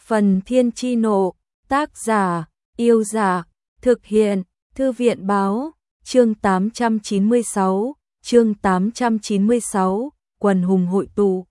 Phần Thiên Chi Nộ, tác giả, Yêu Giả, thực hiện, Thư viện Báo, chương 896, quần hùng hội tụ.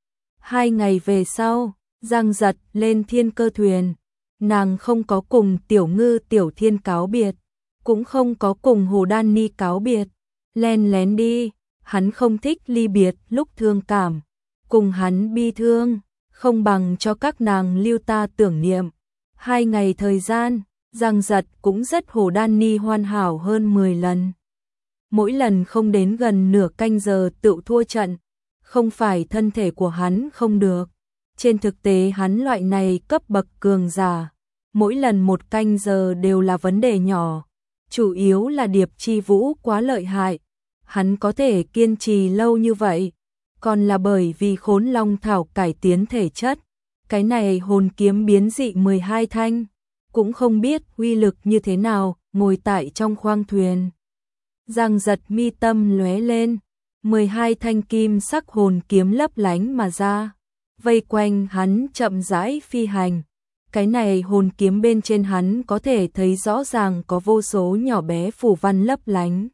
2 ngày về sau, Giang Giật lên thiên cơ thuyền, nàng không có cùng Tiểu Ngư Tiểu Thiên cáo biệt, cũng không có cùng Hồ Đan Ni cáo biệt, len lén đi, hắn không thích ly biệt lúc thương cảm, cùng hắn bi thương, không bằng cho các nàng lưu ta tưởng niệm. 2 ngày thời gian, Giang Giật cũng rất Hồ Đan Ni hoàn hảo hơn 10 lần. Mỗi lần không đến gần nửa canh giờ tự thua trận, không phải thân thể của hắn không được. Trên thực tế hắn loại này cấp bậc cường giả, mỗi lần 1 canh giờ đều là vấn đề nhỏ. Chủ yếu là Điệp Chi Vũ quá lợi hại, hắn có thể kiên trì lâu như vậy, còn là bởi vì Khốn Long Thảo cải tiến thể chất. Cái này hồn kiếm biến dị 12 thanh, cũng không biết uy lực như thế nào, ngồi tại trong khoang thuyền. Giang Giật mi tâm lóe lên, 12 thanh kim sắc hồn kiếm lấp lánh mà ra, vây quanh hắn chậm rãi phi hành. Cái này hồn kiếm bên trên hắn có thể thấy rõ ràng có vô số nhỏ bé phù văn lấp lánh.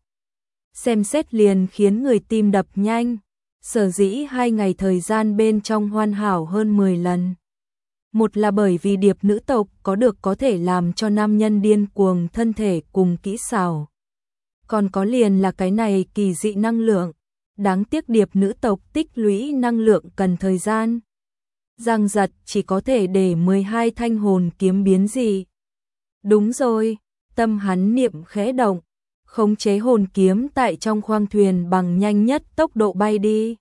Xem xét liền khiến người tim đập nhanh, sở dĩ 2 ngày thời gian bên trong hoàn hảo hơn 10 lần. Một là bởi vì điệp nữ tộc có thể làm cho nam nhân điên cuồng thân thể cùng kỹ xảo. Còn có liền là cái này kỳ dị năng lượng, đáng tiếc điệp nữ tộc tích lũy năng lượng cần thời gian. Giang Giật chỉ có thể để 12 thanh hồn kiếm biến dị. Đúng rồi, tâm hắn niệm khẽ động, khống chế hồn kiếm tại trong khoang thuyền bằng nhanh nhất tốc độ bay đi.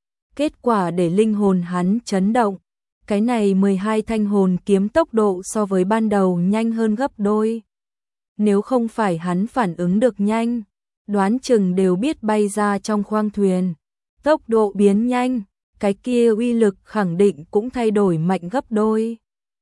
Kết quả để linh hồn hắn chấn động, cái này 12 thanh hồn kiếm tốc độ so với ban đầu nhanh hơn gấp đôi. Nếu không phải hắn phản ứng được nhanh, đoán chừng đều biết bay ra trong khoang thuyền. Tốc độ biến nhanh, cái kia uy lực khẳng định cũng thay đổi mạnh gấp đôi.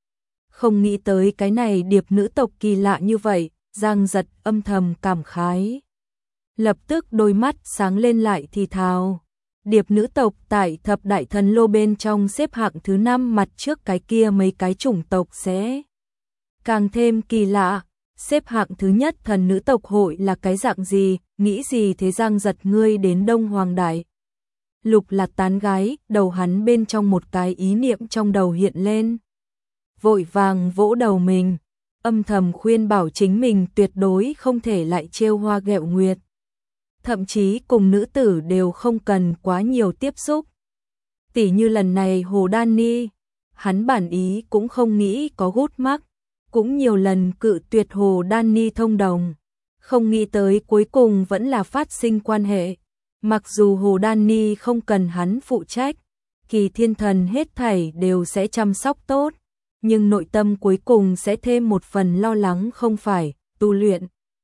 Không nghĩ tới cái này điệp nữ tộc kỳ lạ như vậy, Giang Giật âm thầm cảm khái. Lập tức đôi mắt sáng lên lại thì thào. Điệp nữ tộc tại thập đại thần lô bên trong xếp hạng thứ 5 mặt trước cái kia mấy cái chủng tộc sẽ càng thêm kỳ lạ. Xếp hạng thứ nhất thần nữ tộc hội là cái dạng gì, nghĩ gì thế? Giang Giật ngươi đến Đông Hoàng Đại Lục là tán gái, đầu hắn bên trong một cái ý niệm trong đầu hiện lên. Vội vàng vỗ đầu mình, âm thầm khuyên bảo chính mình tuyệt đối không thể lại trêu hoa ghẹo nguyệt. Thậm chí cùng nữ tử đều không cần quá nhiều tiếp xúc. Tỉ như lần này Hồ Đan Ni, hắn bản ý cũng không nghĩ có gút mắc, cũng nhiều lần cự tuyệt Hồ Đan Ni thông đồng, không nghĩ tới cuối cùng vẫn là phát sinh quan hệ. Mặc dù Hồ Đan Ni không cần hắn phụ trách, Kỳ Thiên Thần hết thảy đều sẽ chăm sóc tốt, nhưng nội tâm cuối cùng sẽ thêm một phần lo lắng không phải, tu luyện.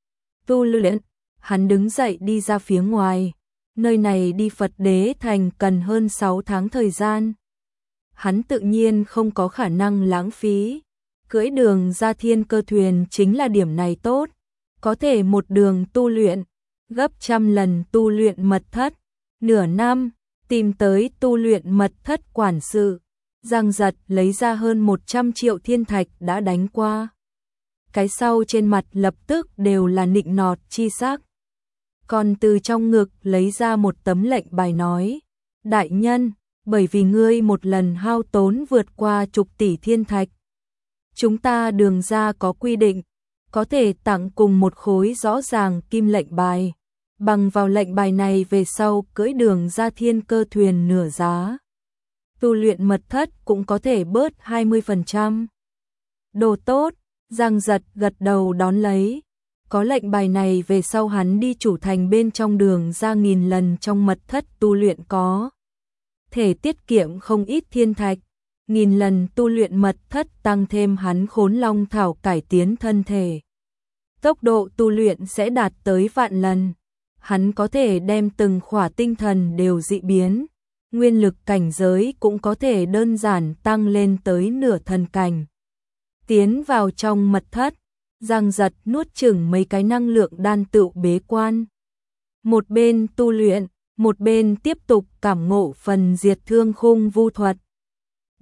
Hắn đứng dậy đi ra phía ngoài, nơi này đi Phật Đế Thành cần hơn 6 tháng thời gian. Hắn tự nhiên không có khả năng lãng phí, cưỡi đường ra thiên cơ thuyền chính là điểm này tốt, có thể một đường tu luyện, gấp trăm lần tu luyện mật thất, nửa năm, tìm tới tu luyện mật thất quản sự. Giang Giật lấy ra hơn 100 triệu thiên thạch đã đánh qua. Cái sau trên mặt lập tức đều là nịnh nọt chi sắc. Còn từ trong ngực lấy ra một tấm lệnh bài nói, đại nhân, bởi vì ngươi một lần hao tốn vượt qua chục tỷ thiên thạch. Chúng ta đường ra có quy định, có thể tặng cùng một khối rõ ràng kim lệnh bài. Bằng vào lệnh bài này về sau cưỡi đường ra thiên cơ thuyền nửa giá. Tu luyện mật thất cũng có thể bớt 20%. Đồ tốt, Giang Giật gật đầu đón lấy. Có lệnh bài này về sau hắn đi chủ thành bên trong đường ra 1000 lần trong mật thất tu luyện có thể tiết kiệm không ít thiên thạch. 1000 lần tu luyện mật thất tăng thêm hắn Khốn Long Thảo cải tiến thân thể. Tốc độ tu luyện sẽ đạt tới vạn lần. Hắn có thể đem từng khỏa tinh thần đều dị biến. Nguyên lực cảnh giới cũng có thể đơn giản tăng lên tới nửa thần cảnh. Tiến vào trong mật thất, Giang Giật nuốt chửng mấy cái năng lượng đan tựu bế quan. Một bên tu luyện, một bên tiếp tục cảm ngộ phần diệt thương khung vu thuật.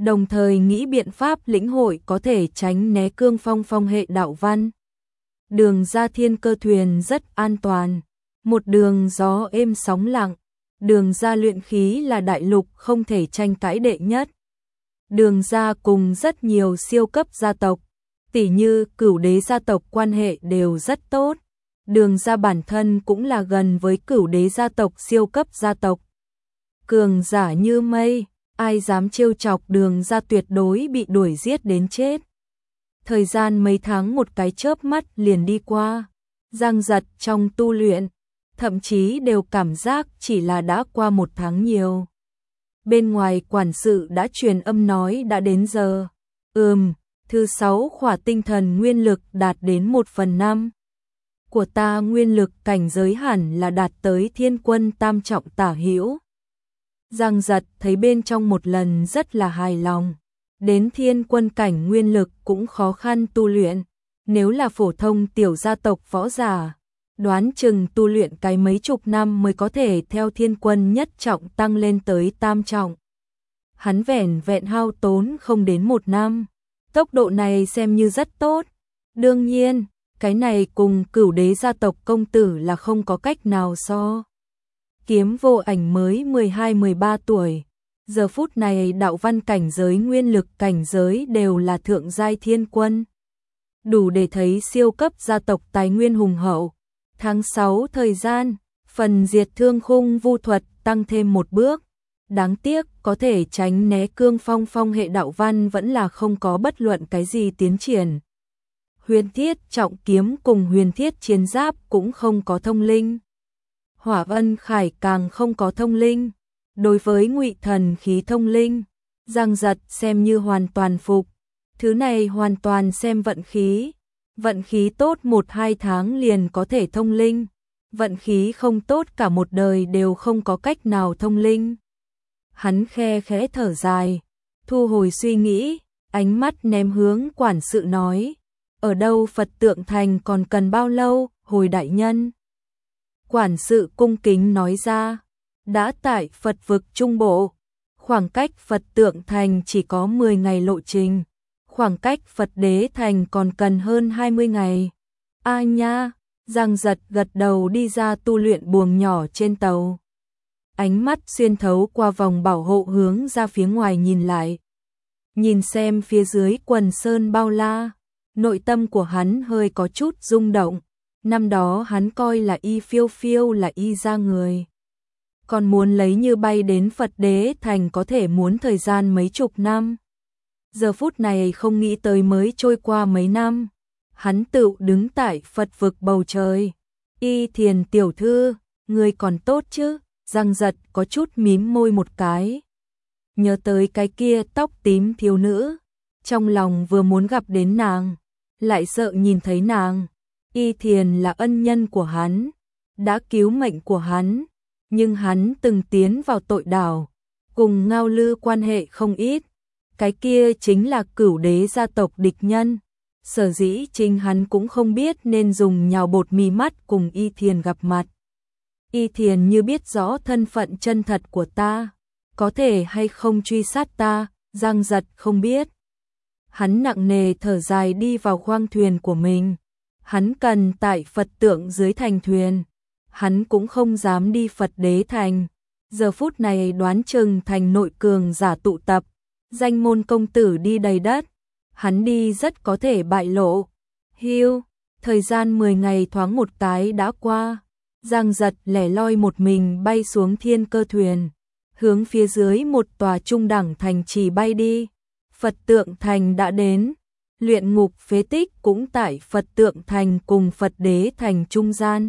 đồng thời nghĩ biện pháp lĩnh hội có thể tránh né cương phong phong hệ đạo văn. Đường ra thiên cơ thuyền rất an toàn, một đường gió êm sóng lặng, đường ra luyện khí là đại lục không thể tranh cãi đệ nhất. Đường ra cùng rất nhiều siêu cấp gia tộc, tỉ như Cửu Đế gia tộc quan hệ đều rất tốt. Đường ra bản thân cũng là gần với Cửu Đế gia tộc siêu cấp gia tộc. Cường giả như mây, ai dám trêu chọc đường ra tuyệt đối bị đuổi giết đến chết. Thời gian mấy tháng một cái chớp mắt liền đi qua, Giang Giật trong tu luyện, thậm chí đều cảm giác chỉ là đã qua một tháng nhiều. Bên ngoài quản sự đã truyền âm nói đã đến giờ. Thứ 6 khỏa tinh thần nguyên lực đạt đến 1/5. Của ta nguyên lực cảnh giới hẳn là đạt tới thiên quân tam trọng tả hữu. Giang Giật thấy bên trong một lần rất là hài lòng. Đến thiên quân cảnh nguyên lực cũng khó khăn tu luyện. Nếu là phổ thông tiểu gia tộc võ giả, đoán chừng tu luyện cái mấy chục năm mới có thể theo thiên quân nhất trọng tăng lên tới tam trọng. Hắn vẻn vẹn hao tốn không đến 1 năm. Tốc độ này xem như rất tốt. Đương nhiên, cái này cùng Cửu Đế gia tộc công tử là không có cách nào so. Kiếm Vô Ảnh mới 12-13 tuổi. Giờ phút này đạo văn cảnh giới nguyên lực cảnh giới đều là thượng giai thiên quân. Đủ để thấy siêu cấp gia tộc tài nguyên hùng hậu. Tháng 6 thời gian, phần diệt thương khung vu thuật tăng thêm một bước. Đáng tiếc có thể tránh né cương phong phong hệ đạo văn vẫn là không có bất luận cái gì tiến triển. Huyền thiết trọng kiếm cùng huyền thiết chiến giáp cũng không có thông linh. Hỏa Ân Khải càng không có thông linh. Đối với Ngụy Thần khí thông linh, Giang Giật xem như hoàn toàn phục. Thứ này hoàn toàn xem vận khí. Vận khí tốt 1-2 tháng liền có thể thông linh. Vận khí không tốt cả một đời đều không có cách nào thông linh. Hắn khe khẽ thở dài, thu hồi suy nghĩ, ánh mắt ném hướng quản sự nói. Ở đâu Phật tượng thành còn cần bao lâu, hồi đại nhân? Quản sự cung kính nói ra, đã tại Phật vực Trung Bộ. Khoảng cách Phật tượng thành chỉ có 10 ngày lộ trình. Khoảng cách Phật đế thành còn cần hơn 20 ngày. A nha, Giang Giật gật đầu đi ra tu luyện buồng nhỏ trên tàu. Ánh mắt xuyên thấu qua vòng bảo hộ hướng ra phía ngoài nhìn lại. Nhìn xem phía dưới quần sơn bao la, nội tâm của hắn hơi có chút rung động. Năm đó hắn coi là y phiêu phiêu là y ra người. Còn muốn lấy như bay đến Phật đế thành có thể muốn thời gian mấy chục năm. Giờ phút này không nghĩ tới mới trôi qua mấy năm. Hắn tự đứng tại Phật vực bầu trời. Y Thiền tiểu thư, người còn tốt chứ? Giang Giật có chút mím môi một cái. Nhớ tới cái kia tóc tím thiếu nữ. Trong lòng vừa muốn gặp đến nàng, lại sợ nhìn thấy nàng. Y Thiền là ân nhân của hắn, đã cứu mệnh của hắn. Nhưng hắn từng tiến vào tội đảo, cùng Ngao Lư quan hệ không ít. Cái kia chính là Cửu Đế gia tộc địch nhân. Sở dĩ chính hắn cũng không biết nên dùng nhào bột mì mắt cùng Y Thiền gặp mặt. Y Thiền như biết rõ thân phận chân thật của ta, có thể hay không truy sát ta, Giang Giật không biết. Hắn nặng nề thở dài đi vào khoang thuyền của mình. Hắn cần tại Phật tượng dưới thành thuyền. Hắn cũng không dám đi Phật đế thành. Giờ phút này đoán chừng thành nội cường giả tụ tập. Danh môn công tử đi đầy đất. Hắn đi rất có thể bại lộ. Hiu, thời gian 10 ngày thoáng một cái đã qua. Giang Giật lẻ loi một mình bay xuống thiên cơ thuyền. Hướng phía dưới một tòa trung đẳng thành trì bay đi. Phật tượng thành đã đến. Luyện ngục phế tích cũng tại Phật tượng thành cùng Phật đế thành trung gian.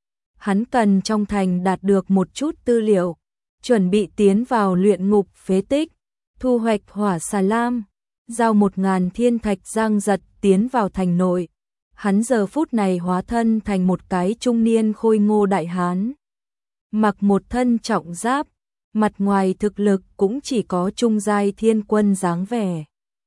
Hắn cần trong thành đạt được một chút tư liệu, chuẩn bị tiến vào luyện ngục phế tích, thu hoạch hỏa xà lam, giao 1000 thiên thạch. Giang Giật tiến vào thành nội. Hắn giờ phút này hóa thân thành một cái trung niên khôi ngô đại hán. Mặc một thân trọng giáp, mặt ngoài thực lực cũng chỉ có trung giai thiên quân dáng vẻ.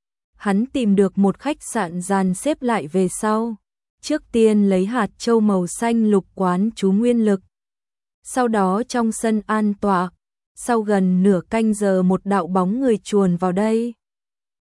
Hắn tìm được một khách sạn dàn xếp lại về sau. Trước tiên lấy hạt châu màu xanh lục quán chú nguyên lực. Sau đó trong sân an tọa, sau gần nửa canh giờ một đạo bóng người chuồn vào đây.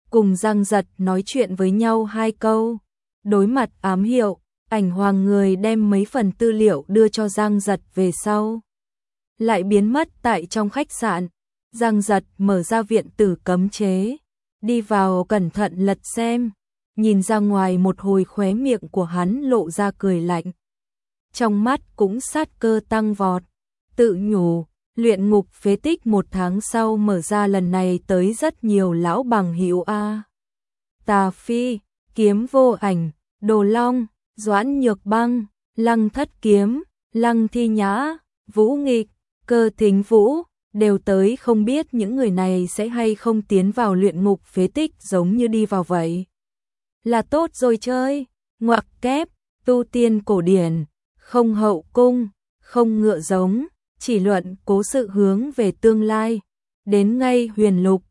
cùng Giang Giật nói chuyện với nhau 2 câu. Đối mặt ám hiệu, Ảnh Hoàng người đem mấy phần tư liệu đưa cho Giang Giật về sau. Lại biến mất tại trong khách sạn. Giang Giật mở ra viện tử cấm chế, đi vào cẩn thận lật xem, nhìn ra ngoài một hồi khóe miệng của hắn lộ ra cười lạnh. Trong mắt cũng sát cơ tăng vọt, tự nhủ, luyện ngục phế tích 1 tháng sau mở ra lần này tới rất nhiều lão bằng hữu a. Tà Phi, Kiếm Vô Ảnh, Đồ Long, Doãn Nhược Băng, Lăng Thất Kiếm, Lăng Thi Nhã, Vũ Nghịch, Cơ Thính Vũ, đều tới, không biết những người này sẽ hay không tiến vào luyện ngục phế tích giống như đi vào vậy. Là tốt rồi chơi, ngoặc kép, tu tiên cổ điển, không hậu cung, không ngựa giống, chỉ luận cố sự hướng về tương lai, đến ngay huyền lục,